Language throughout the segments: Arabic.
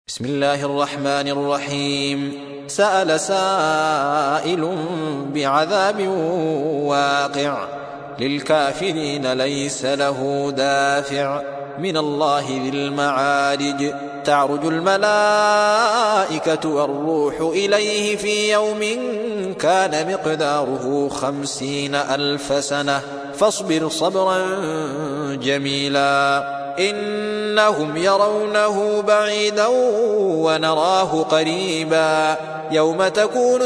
بسم الله الرحمن الرحيم. سأل سائل بعذاب واقع للكافرين ليس له دافع من الله ذي المعارج. تعرج الملائكة والروح إليه في يوم كان مقداره 50,000 سنة فاصبر صبرا جميلا. إنهم يرونه بعيدا ونراه قريبا. يوم تكون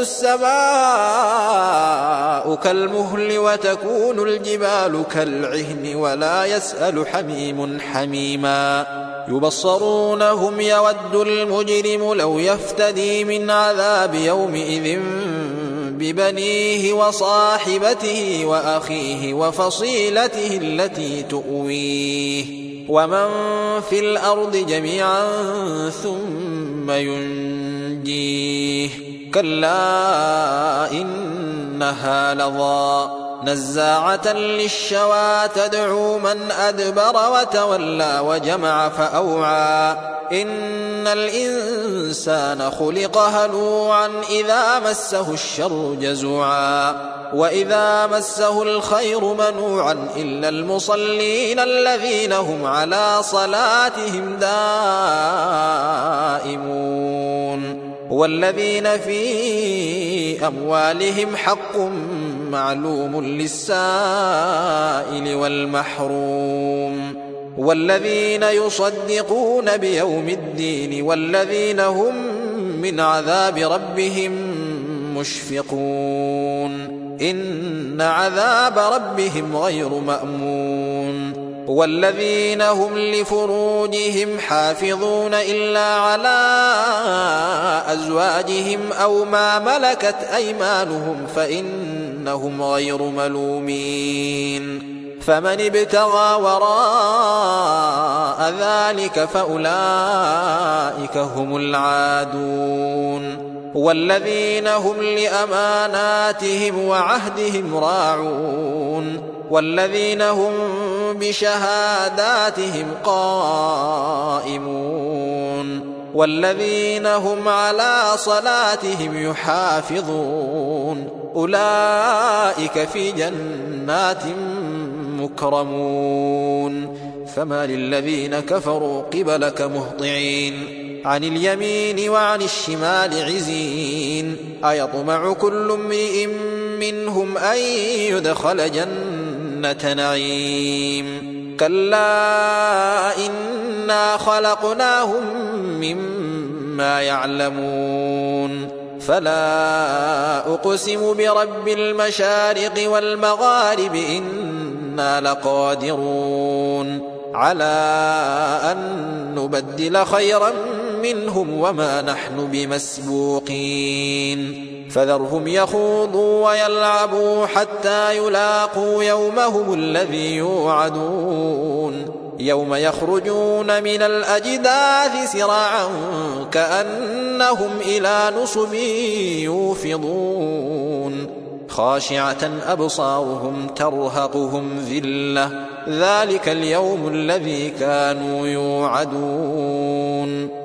السماء كالمهل وتكون الجبال كالعهن ولا يسأل حميم حميما. يبصرونهم يود المجرم لو يفتدي من عذاب يومئذ ببنيه وصاحبته وأخيه وفصيلته التي تؤويه ومن في الأرض جميعا ثم ينجيه. كلا إنها لظى نزاعة للشوى تدعو من أدبر وتولى وجمع فأوعى. إن الإنسان خلق هلوعا إذا مسه الشر جزوعا وإذا مسه الخير منوعا إلا المصلين الذين هم على صلاتهم دائمون والذين في أموالهم حق معلوم للسائل والمحروم والذين يصدقون بيوم الدين والذين هم من عذاب ربهم مشفقون. إن عذاب ربهم غير مأمون. والذين هم لفروجهم حافظون إلا على أزواجهم أو ما ملكت أيمانهم فإنهم غير ملومين. فمن ابتغى وراء ذلك فأولئك هم العادون. والذين هم لأماناتهم وعهدهم راعون والذين هم بشهاداتهم قائمون والذين هم على صلاتهم يحافظون. أولئك في جنات مكرمون. فما للذين كفروا قبلك مهطعين عن اليمين وعن الشمال عزين. أيطمع كل امرئ منهم أن يدخل جنة نعيم. كلا إنا خلقناهم مما يعلمون. فلا أقسم برب المشارق والمغارب إنا لقادرون على أن نبدل خيرا منهم وما نحن بمسبوقين. فذرهم يخوضوا ويلعبوا حتى يلاقوا يومهم الذي يوعدون. يوم يخرجون من الأجداث سراعا كأنهم إلى نصب يوفضون. خاشعة أبصارهم ترهقهم ذلة ذلك اليوم الذي كانوا يوعدون.